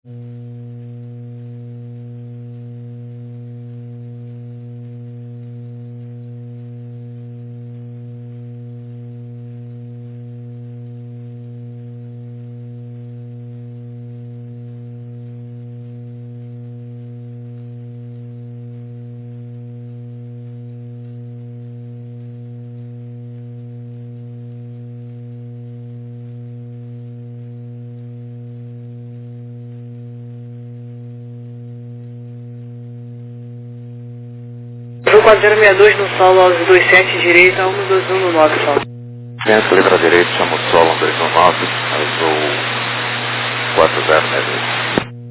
Azul 4062 no solo, Alves 27 direita, 121 no 9 solo. Centro, letra direita, chama o solo 219, azul 4062.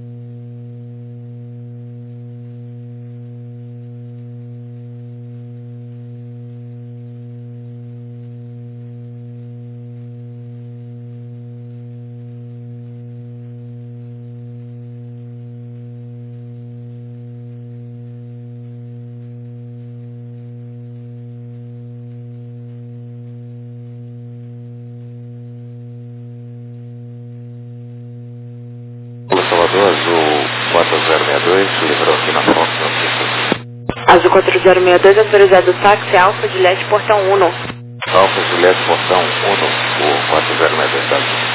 Salvador, azul 4062, livrou aqui na fonte no Cisco. Azul 4062, autorizado táxi Alfa Juliette, portão 1. Alfa Juliette, portão 1, o 4062 da azul.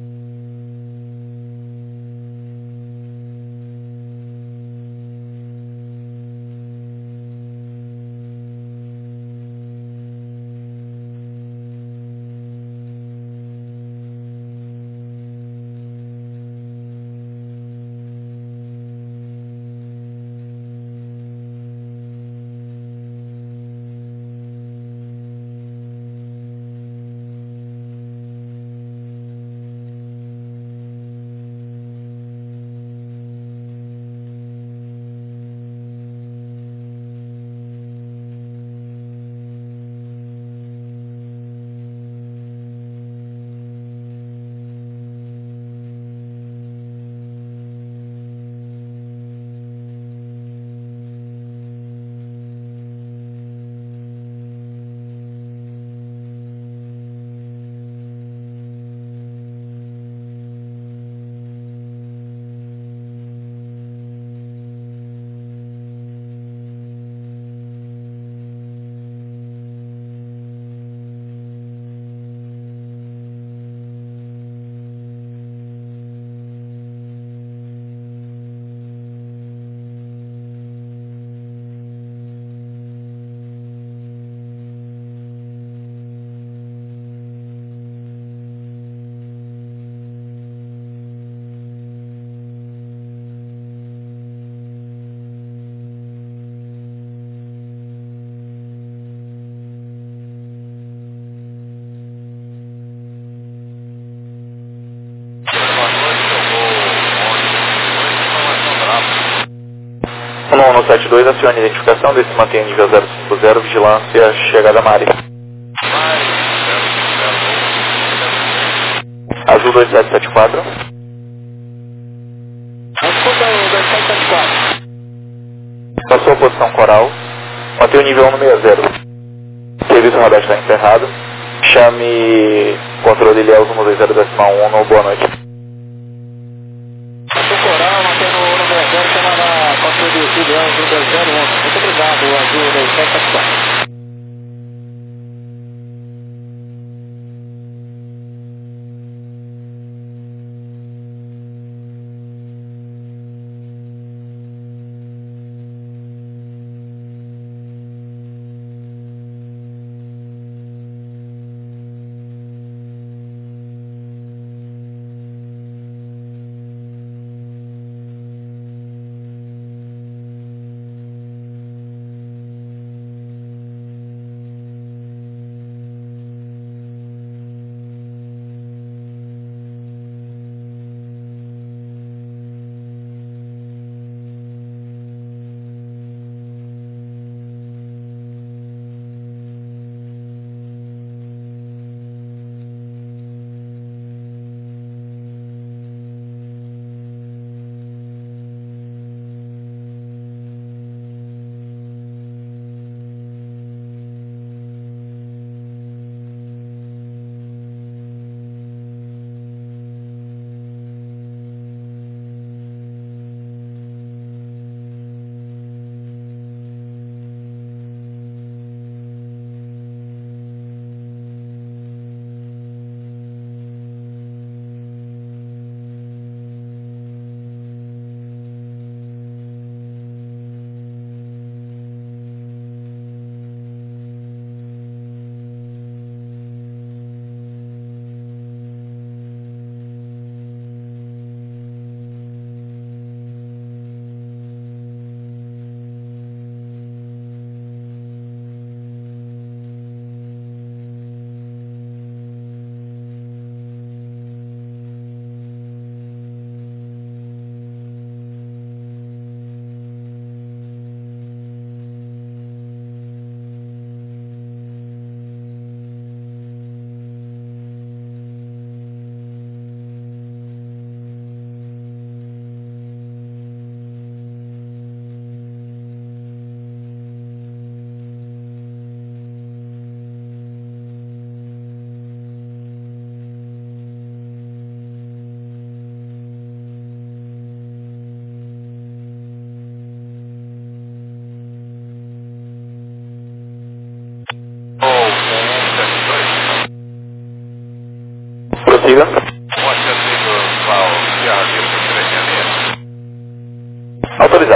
No 72, acione a identificação, desse mantém nível 050, vigilância, chegada Mari. Azul 2774. Escuta o 2774. Passou a posição coral, mantém o nível 160. Serviço radar está encerrado. Chame controle Ilhéus 120.1, boa noite. Coral, mantendo o 120, chamada controle Ilhéus 120. Muito obrigado, Azul 2774.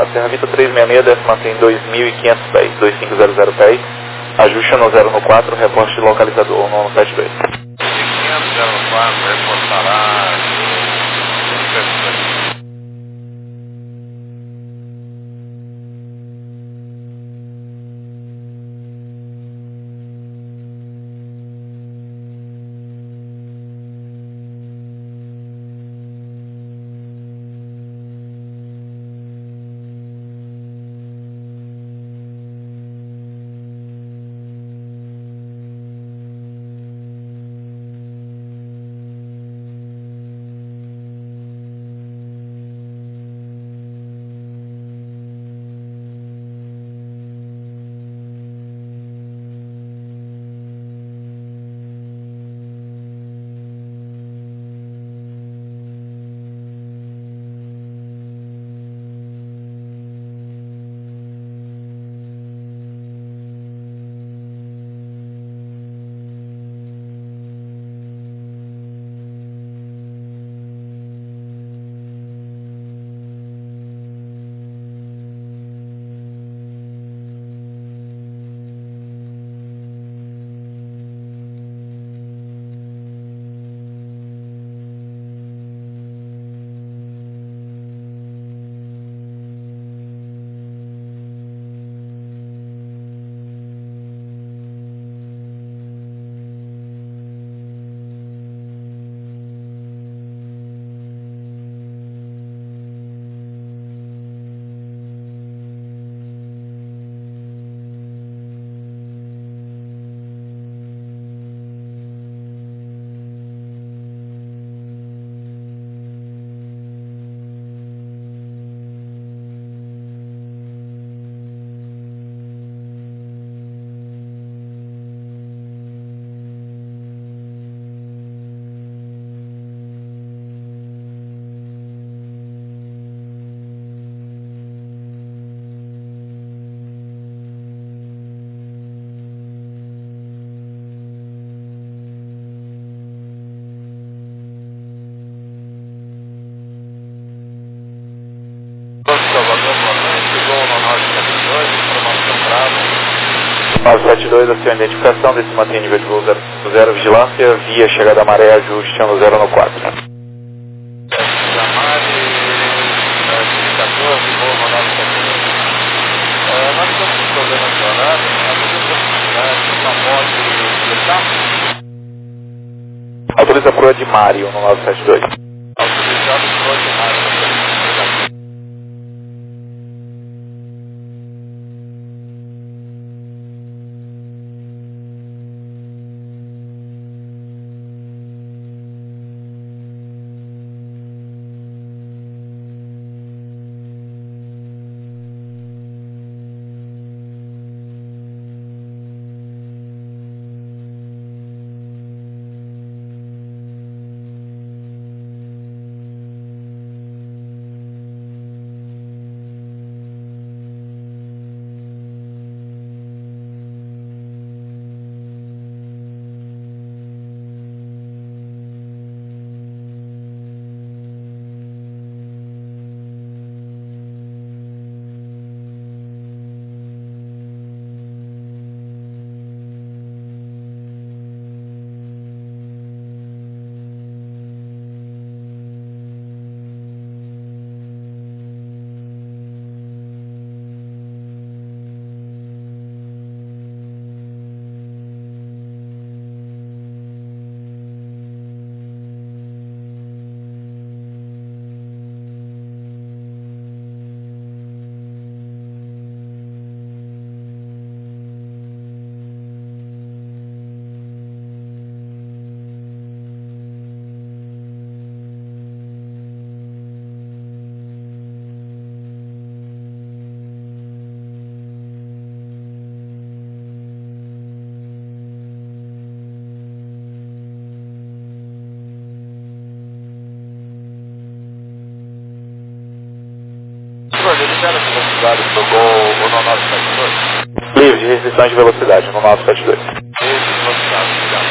obrigado. Serra Vita 366, desce mantém 2.500 pés, 2500 pés. Ajuste no 014, reporte localizador no 72. 2504, reportará. Salvador, boa noite. Chegou no 972, informação brava. 972, a sua identificação, desse mantém nível de voo 0, vigilância, via chegada à maré, ajuste no 014. Jamari, 14, voo 972. Nós estamos com problema de horário, a moto de etapa. Autoriza a proa de Mário no 972. Autorizado por de Mário. Libera a velocidade do Gol no 972. Livre de restrição de velocidade no 972. Livre de velocidade, obrigado.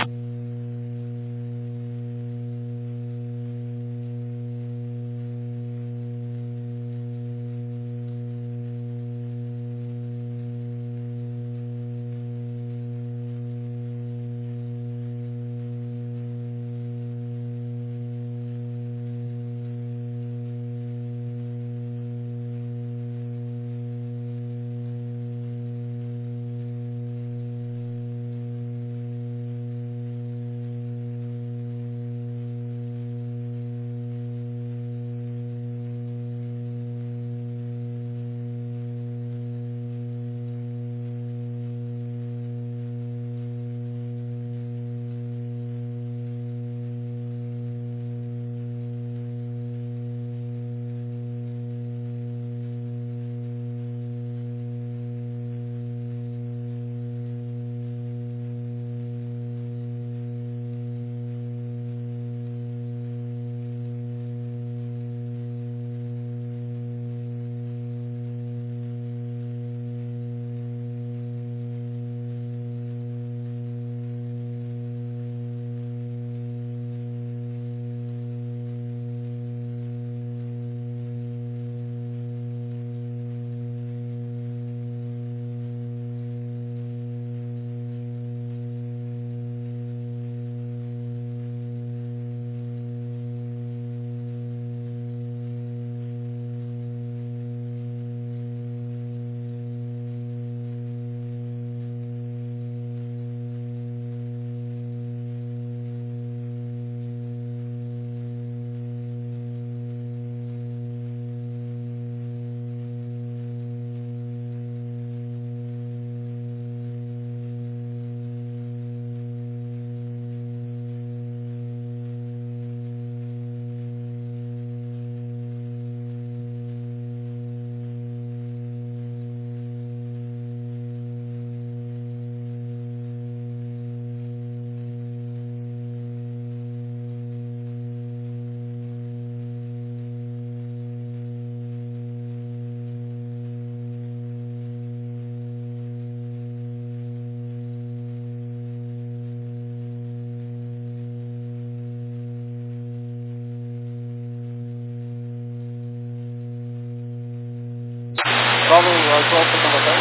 Solo Azul Alfa Tango Hotel.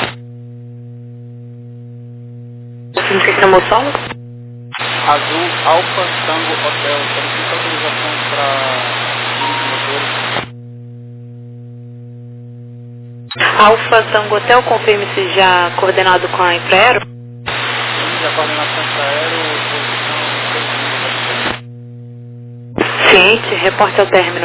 Significa no solo? Azul Alfa Tango Hotel. Solicita autorização para uso de motores. Alfa Tango Hotel, confirme-se já coordenado com a Infraero. Sim, a coordenação para aero, posição 3.000. Ciente, reporte ao término.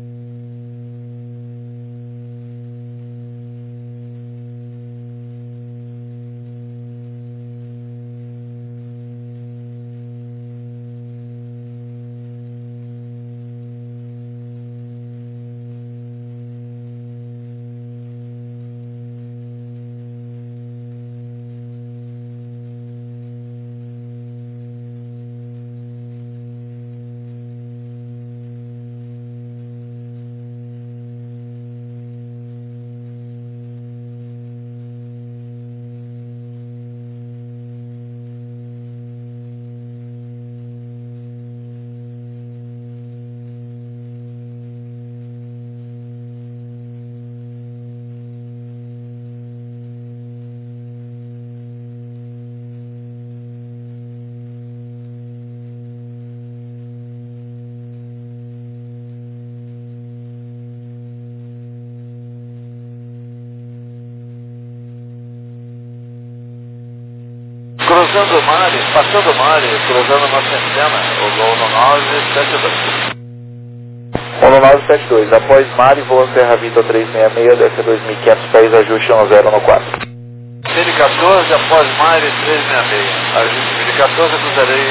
Cruzando Mare, passando Mare, cruzando nossa antena, o voo 1972. 1972, após Mare, voa Serra Vitor 366, desce 2.500 pés, ajuste 10 no 4. 1014, após Mare 366, ajuste 1014, cruzarei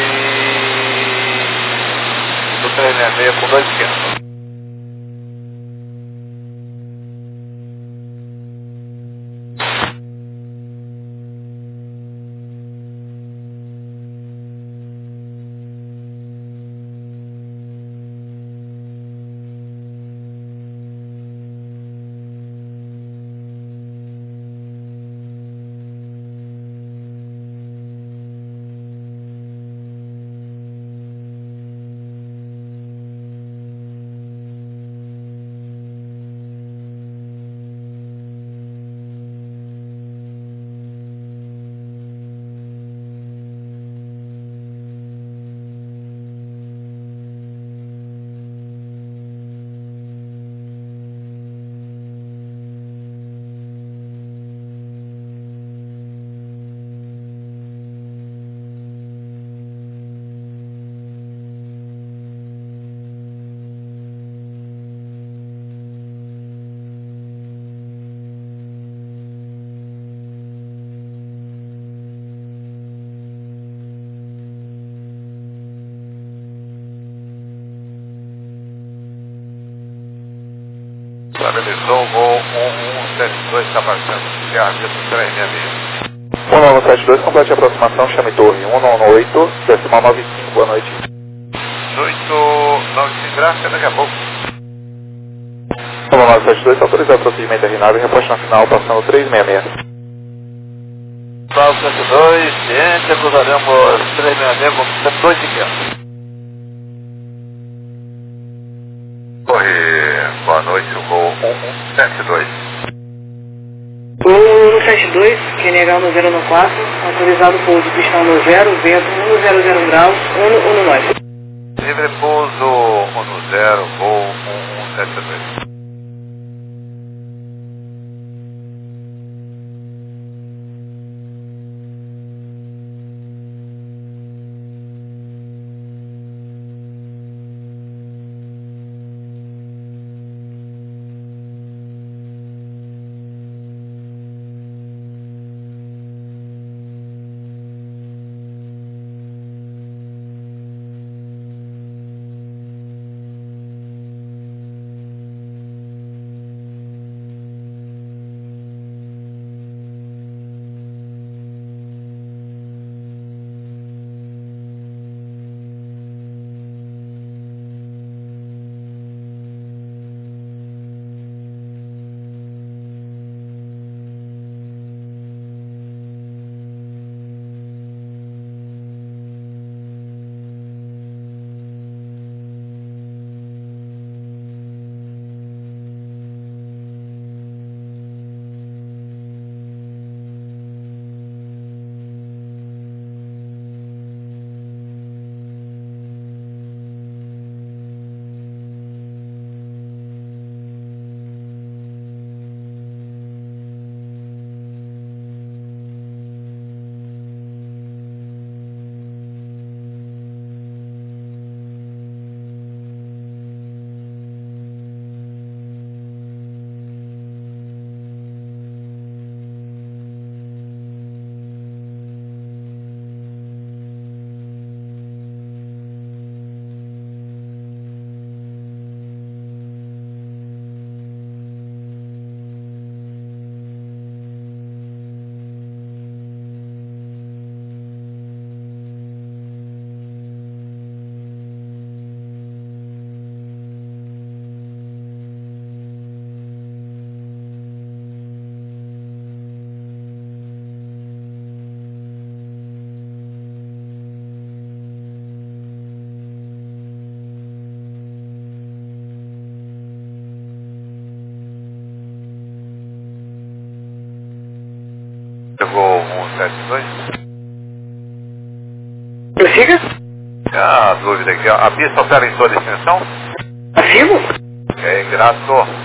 do 366 com 2.500. Estabilizou o voo 1172, está passando Serra Vitor 366. 1972, complete a aproximação, chame torre 118, decimal 95, boa noite. 895, gráfica, daqui a pouco. 1972, autorizar o procedimento da RNAV e reposta na final, passando 366. 972, ciência, cruzaremos 366 com 2.500. Boa noite, o voo 1172. 172, QNH 1094, autorizado pouso pistão no 0, vento 100 graus, 119. Livre pouso 10, voo 1172. 72. Prossiga? A dúvida aqui, ó. A pista opera em sua extensão? Afirmo? Ok, graças.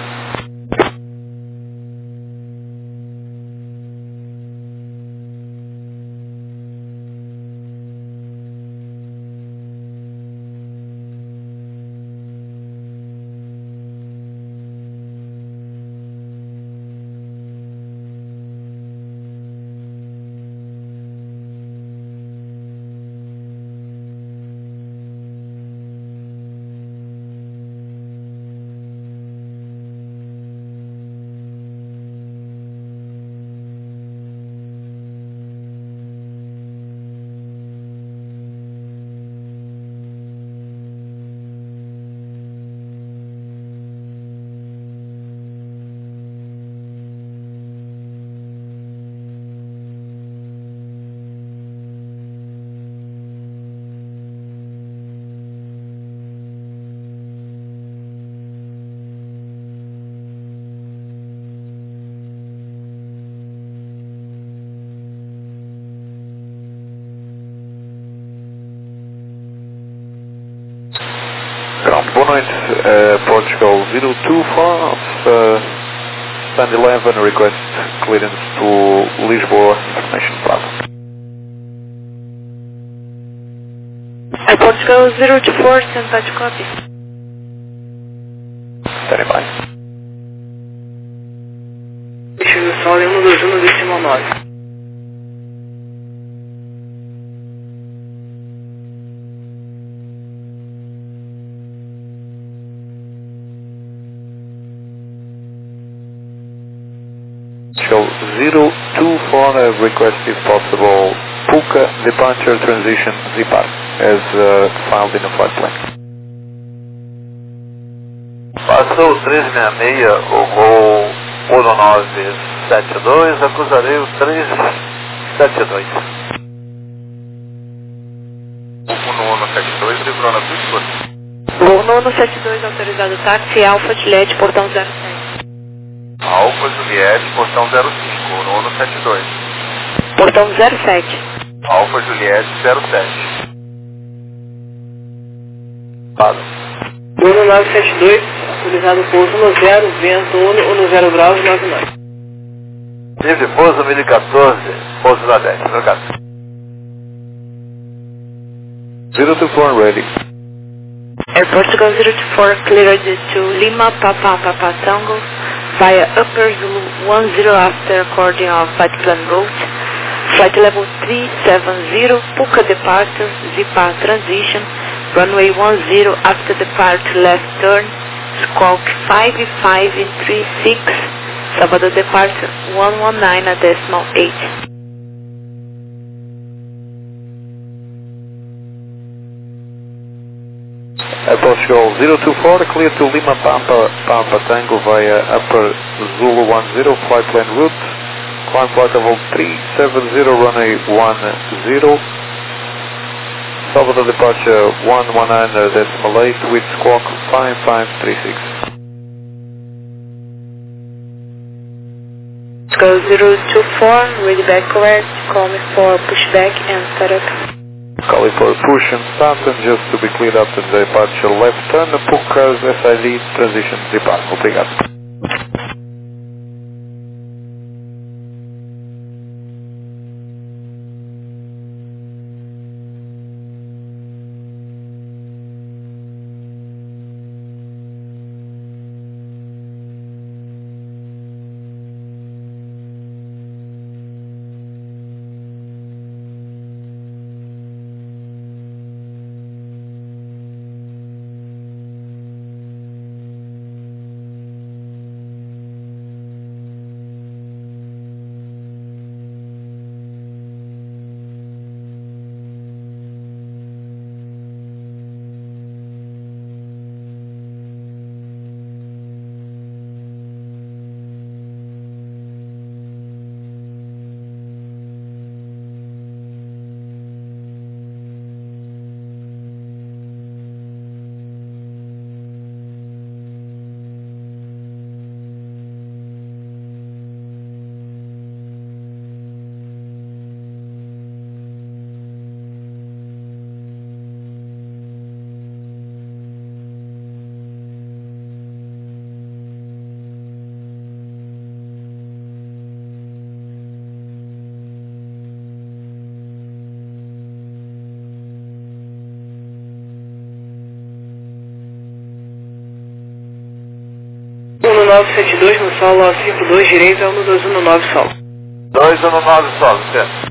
Ground, boa noite, Portugal 024, stand 11, request clearance to Lisboa, Information Plaza. Portugal 024, stand by to copy. Standing by. Destino Sol 121 decimal 9. Portugal 024, request if possible, Puka departure transition ZPAR, as filed in the flight plan. Passou o 366, o voo 1972, acusarei o 372. O 172 livrou na sua escuta. Voo 972, autorizado táxi, Alfa Juliette, portão 07. Alfa Juliette, portão 05, o 172. Portão 07. Alfa Juliette 07. Pado. 1972, autorizado pouso no 0, vento 1 no 0 graus 99. Livre pouso 1014, pouso da 10, obrigado. 024 ready. Air Portugal 024, cleared to Lima, Papa, Papa Tango, via Upper Zulu 10 after according of flight plan route, flight level 370, Puka departure, ZPAR transition, runway 10 after departure left turn, squawk 5536, Salvador departure 119.8. Portugal 024, clear to Lima Pampa, Pampa Tango via Upper Zulu 10, flight plan route, climb flight level 370, runway 10, Salvador departure 119.8 with squawk 5536. Go 024, ready back correct, call me for pushback and setup. Calling for push and start, and just to be cleared after the departure left turn, Puka's SID transition depart. Obrigado. 972 no solo 52 direito, 1219 solo. 219 solo, certo.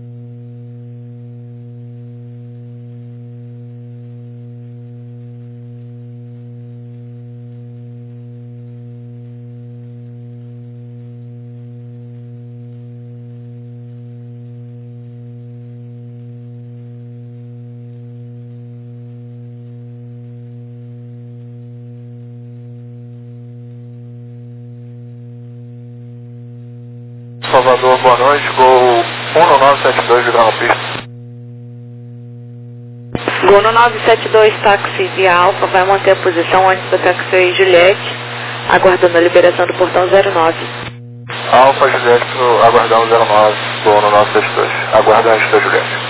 Salvador, boa noite, Gol 1972 virar na pista. Gol no 972, táxi via Alfa, vai manter a posição antes do táxi Juliette, aguardando a liberação do portão 09. Alfa Juliette aguardando 09, Gol no 972, aguardando a Juliette.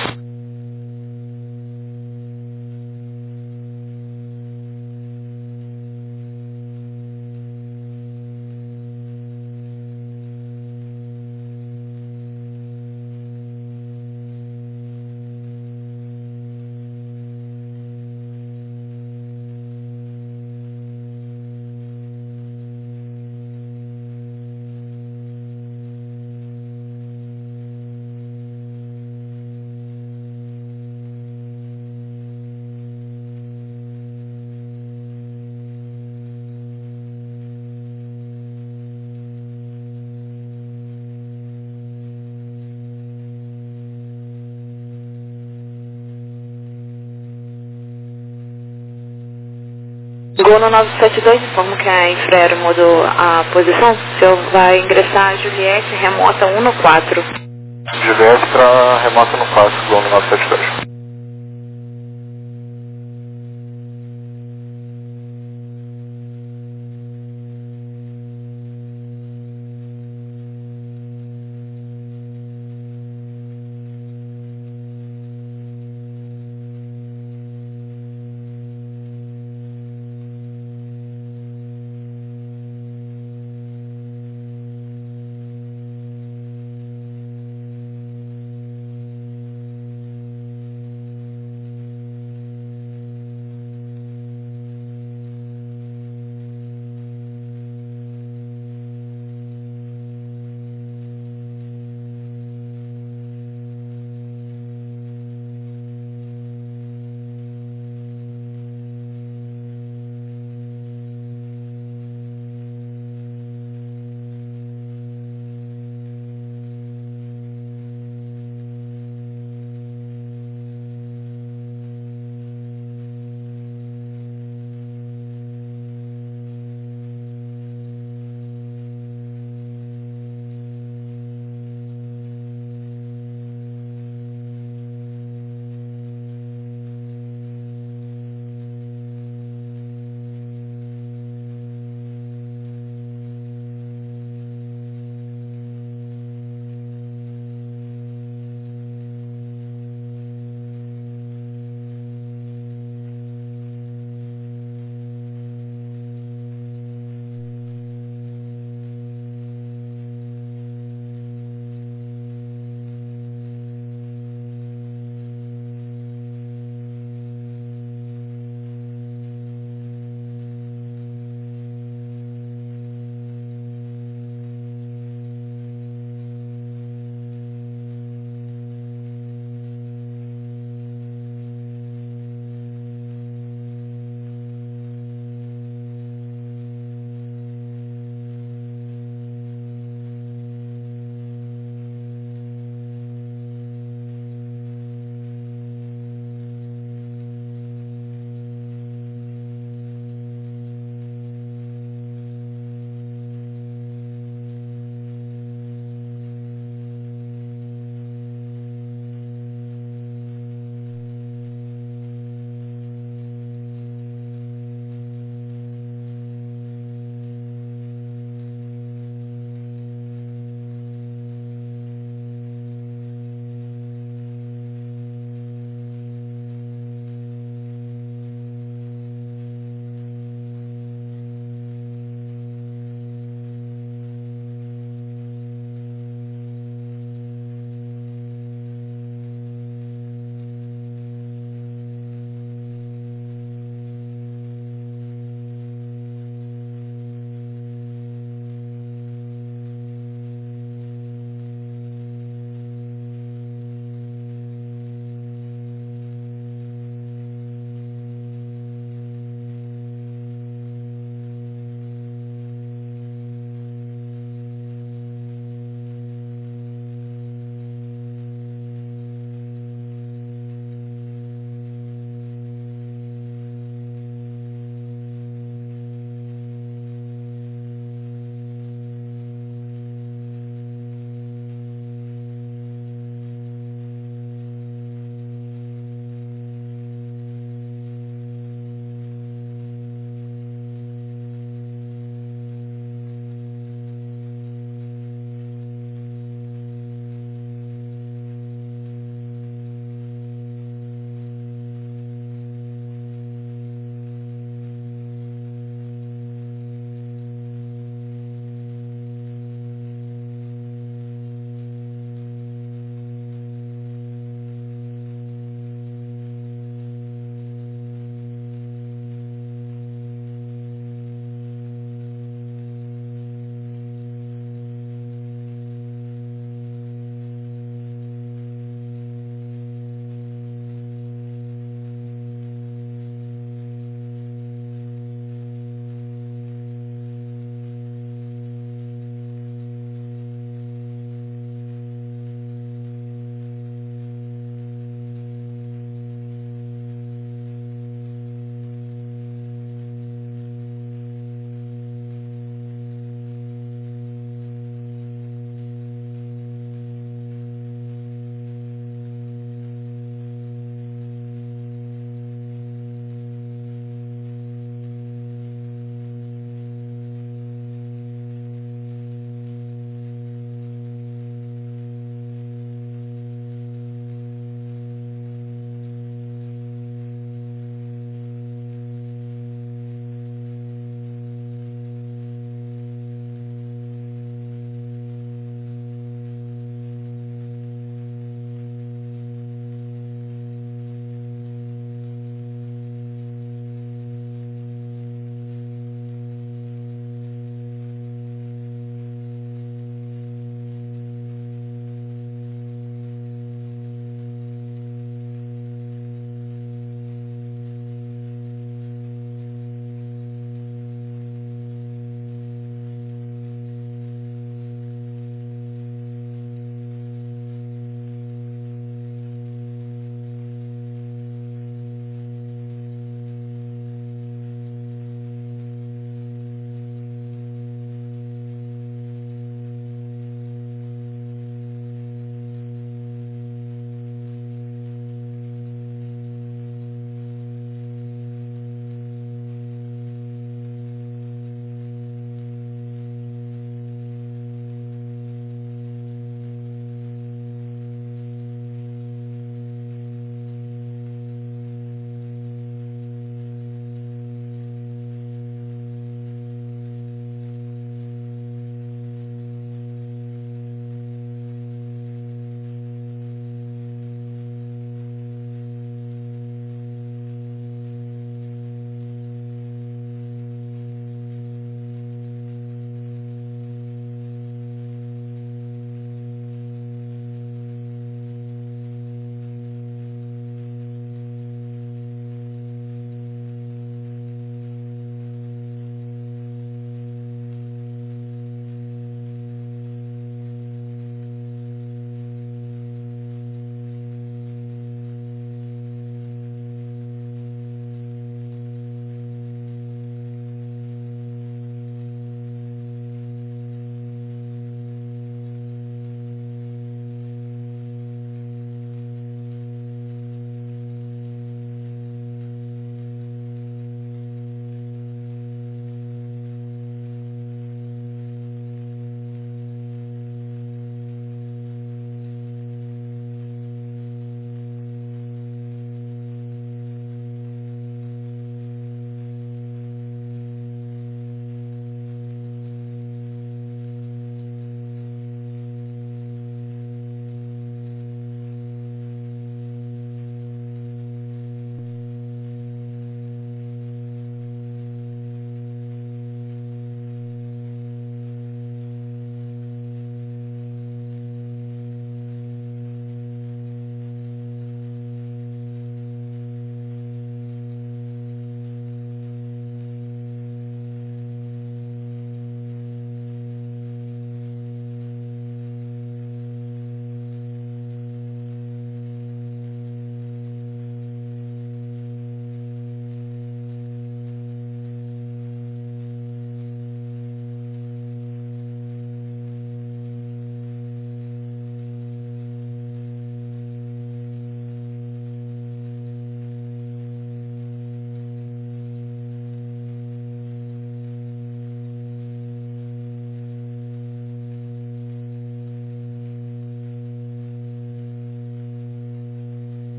Gol no 972, informo que a Infraero mudou a posição. O senhor vai ingressar a Juliette, remota 1 no 4. Juliette para remota no 4, Gol no 972.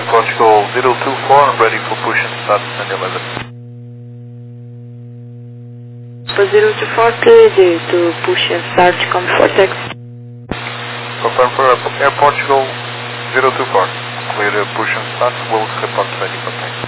Portugal 024, I'm ready for push and start and 11. For 024, clear to push and start, come for text. Confirm for Air Portugal 024, clear to push and start, will report ready for text.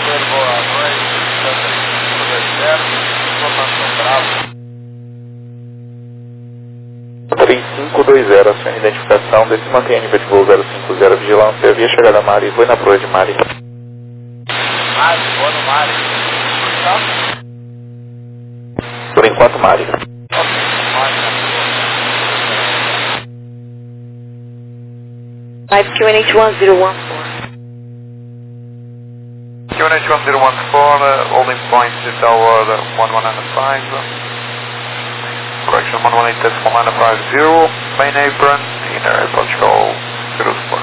clear, boa noite, 3520, informação Bravo. 3520, a sua identificação desse mantém a nível de voo 050, vigilância, via chegada a Mari, foi na proa de Mari. Mari, boa no Mari. Tá? Por enquanto, Mari. Ok, Mari na proa. 5QNH 1014. QNH 1014, holding point to tower 1105. Correction 118.950, main apron, inner Portugal 04.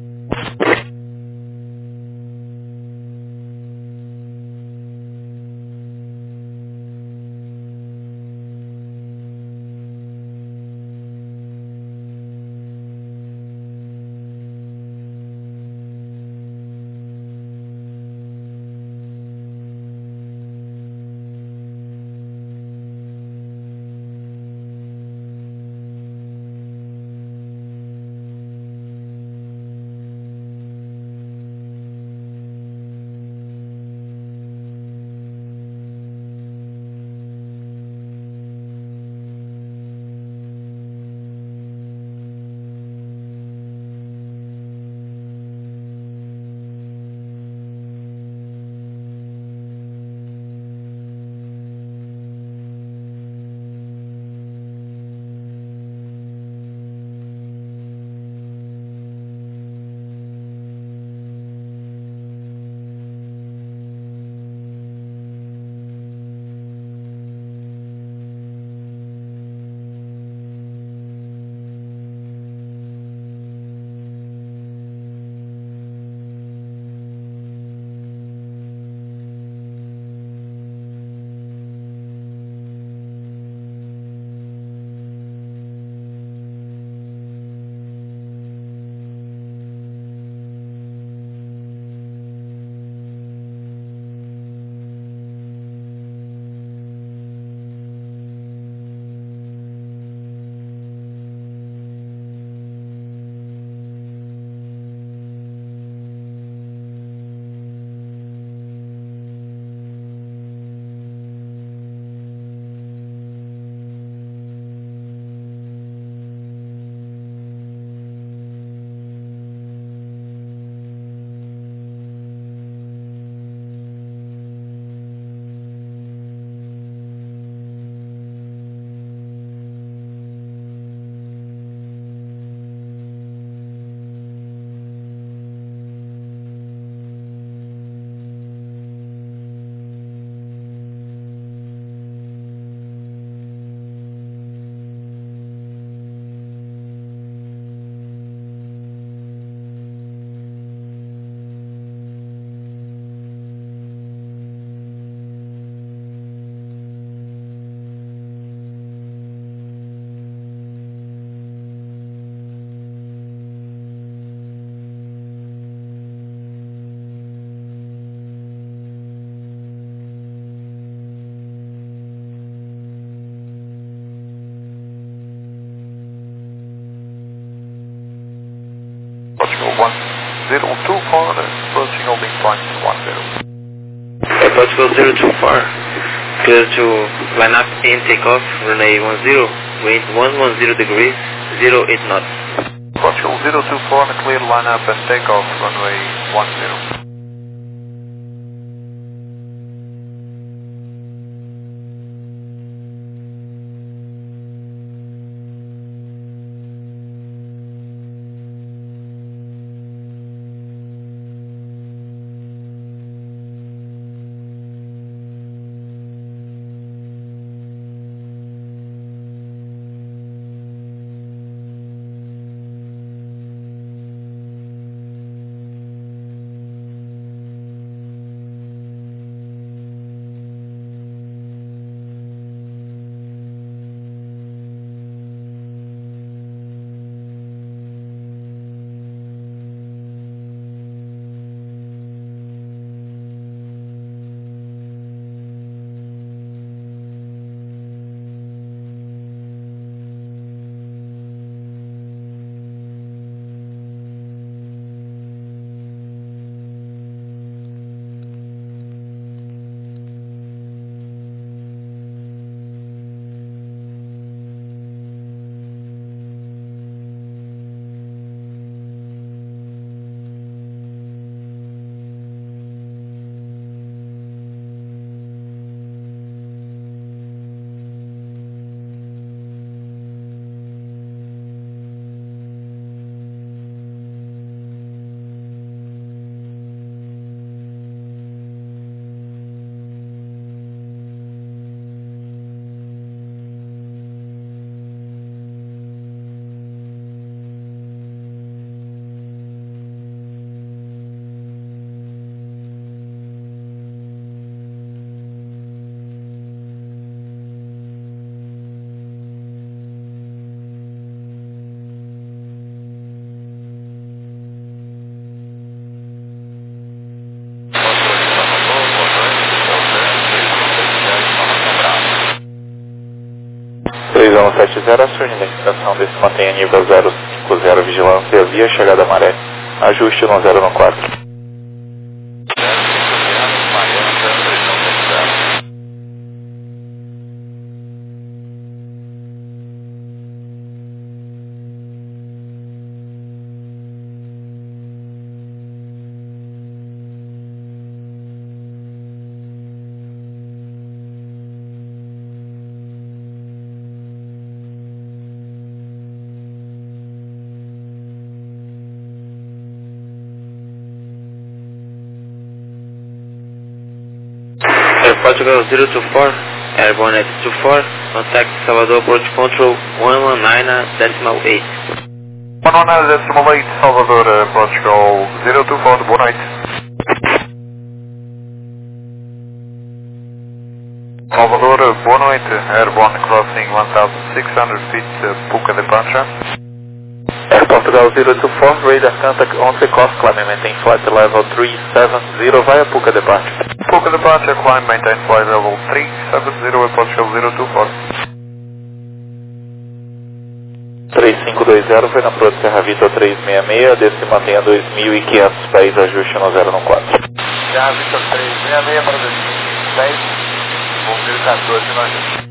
Portugal 1024, approaching holding point 10. Portugal 024, clear to line up and take off, runway 10, wind 110 degrees, 08 knots. Portugal 024, clear line up and take off, runway 10. Portugal 70, acione a indicação desse mantenha nível 050, vigilância via chegada maré, ajuste no 014. Portugal 024, Airborne at 24, contact Salvador Approach Control 119.8. 119.8, Salvador, Portugal 024, boa noite. Salvador, boa noite, Airborne crossing 1600 feet, Puka departure. Air Portugal 024, radar contact on the course, climb and maintain flight level 370 via Puka departure. Puka departure, climb, maintain flight level 370, Portugal 024. 3520 foi na Proto Serra Vitor 366, desse mantenha 2.500 pés, ajuste no 014. Serra Vitor 366 para 2.500 pés, voo 14 no ajuste.